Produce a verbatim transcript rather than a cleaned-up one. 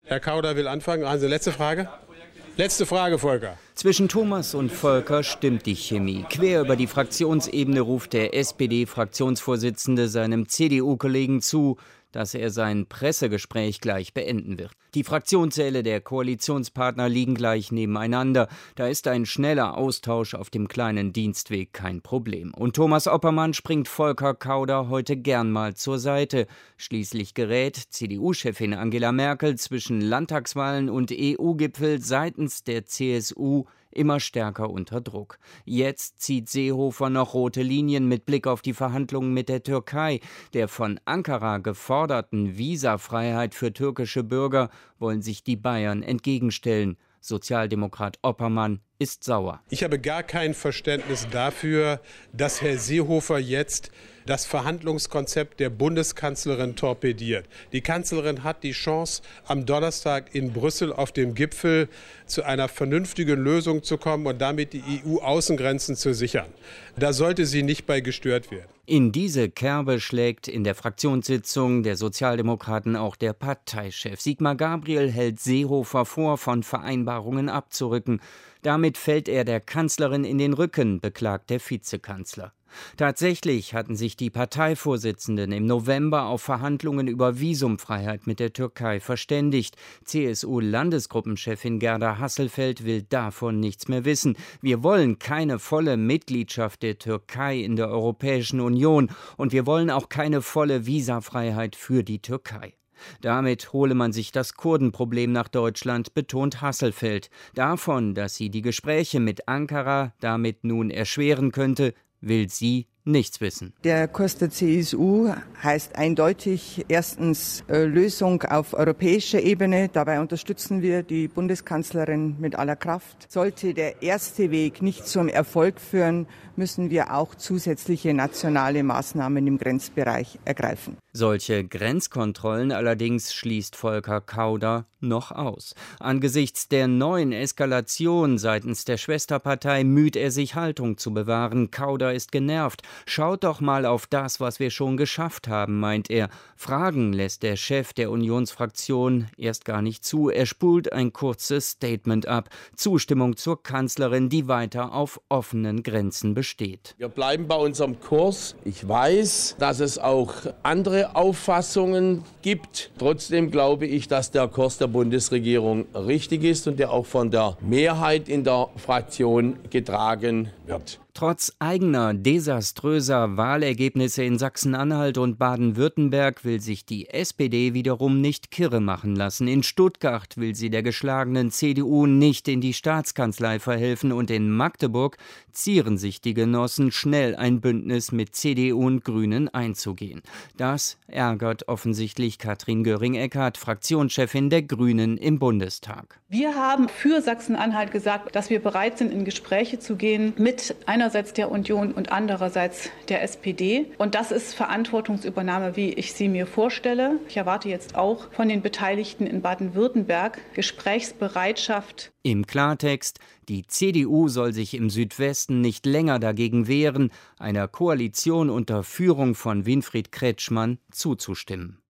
Herr Kauder will anfangen. Also letzte Frage. Letzte Frage, Volker. Zwischen Thomas und Volker stimmt die Chemie. Quer über die Fraktionsebene ruft der S P D-Fraktionsvorsitzende seinem C D U-Kollegen zu, dass er sein Pressegespräch gleich beenden wird. Die Fraktionssäle der Koalitionspartner liegen gleich nebeneinander. Da ist ein schneller Austausch auf dem kleinen Dienstweg kein Problem. Und Thomas Oppermann springt Volker Kauder heute gern mal zur Seite. Schließlich gerät C D U-Chefin Angela Merkel zwischen Landtagswahlen und E U-Gipfel seitens der C S U immer stärker unter Druck. Jetzt zieht Seehofer noch rote Linien mit Blick auf die Verhandlungen mit der Türkei. Der von Ankara geforderten Visafreiheit für türkische Bürger wollen sich die Bayern entgegenstellen. Sozialdemokrat Oppermann ist sauer. Ich habe gar kein Verständnis dafür, dass Herr Seehofer jetzt das Verhandlungskonzept der Bundeskanzlerin torpediert. Die Kanzlerin hat die Chance, am Donnerstag in Brüssel auf dem Gipfel zu einer vernünftigen Lösung zu kommen und damit die E U-Außengrenzen zu sichern. Da sollte sie nicht bei gestört werden. In diese Kerbe schlägt in der Fraktionssitzung der Sozialdemokraten auch der Parteichef. Sigmar Gabriel hält Seehofer vor, von Vereinbarungen abzurücken. Damit fällt er der Kanzlerin in den Rücken, beklagt der Vizekanzler. Tatsächlich hatten sich die Parteivorsitzenden im November auf Verhandlungen über Visumfreiheit mit der Türkei verständigt. C S U-Landesgruppenchefin Gerda Hasselfeld will davon nichts mehr wissen. Wir wollen keine volle Mitgliedschaft der Türkei in der Europäischen Union und wir wollen auch keine volle Visafreiheit für die Türkei. Damit hole man sich das Kurdenproblem nach Deutschland, betont Hasselfeld. Davon, dass sie die Gespräche mit Ankara damit nun erschweren könnte, will sie nichts wissen. Der Kurs der C S U heißt eindeutig erstens äh, Lösung auf europäischer Ebene. Dabei unterstützen wir die Bundeskanzlerin mit aller Kraft. Sollte der erste Weg nicht zum Erfolg führen, müssen wir auch zusätzliche nationale Maßnahmen im Grenzbereich ergreifen. Solche Grenzkontrollen allerdings schließt Volker Kauder noch aus. Angesichts der neuen Eskalation seitens der Schwesterpartei müht er sich, Haltung zu bewahren. Kauder ist genervt. Schaut doch mal auf das, was wir schon geschafft haben, meint er. Fragen lässt der Chef der Unionsfraktion erst gar nicht zu. Er spult ein kurzes Statement ab. Zustimmung zur Kanzlerin, die weiter auf offenen Grenzen besteht. Wir bleiben bei unserem Kurs. Ich weiß, dass es auch andere Auffassungen gibt. Trotzdem glaube ich, dass der Kurs der Bundesregierung richtig ist und der auch von der Mehrheit in der Fraktion getragen wird. Trotz eigener desaströser Wahlergebnisse in Sachsen-Anhalt und Baden-Württemberg will sich die S P D wiederum nicht kirre machen lassen. In Stuttgart will sie der geschlagenen C D U nicht in die Staatskanzlei verhelfen und in Magdeburg zieren sich die Genossen, schnell ein Bündnis mit C D U und Grünen einzugehen. Das ärgert offensichtlich Katrin Göring-Eckardt, Fraktionschefin der Grünen im Bundestag. Wir haben für Sachsen-Anhalt gesagt, dass wir bereit sind, in Gespräche zu gehen mit einerseits der Union und andererseits der S P D. Und das ist Verantwortungsübernahme, wie ich sie mir vorstelle. Ich erwarte jetzt auch von den Beteiligten in Baden-Württemberg Gesprächsbereitschaft. Im Klartext, die C D U soll sich im Südwesten nicht länger dagegen wehren, einer Koalition unter Führung von Winfried Kretschmann zuzustimmen.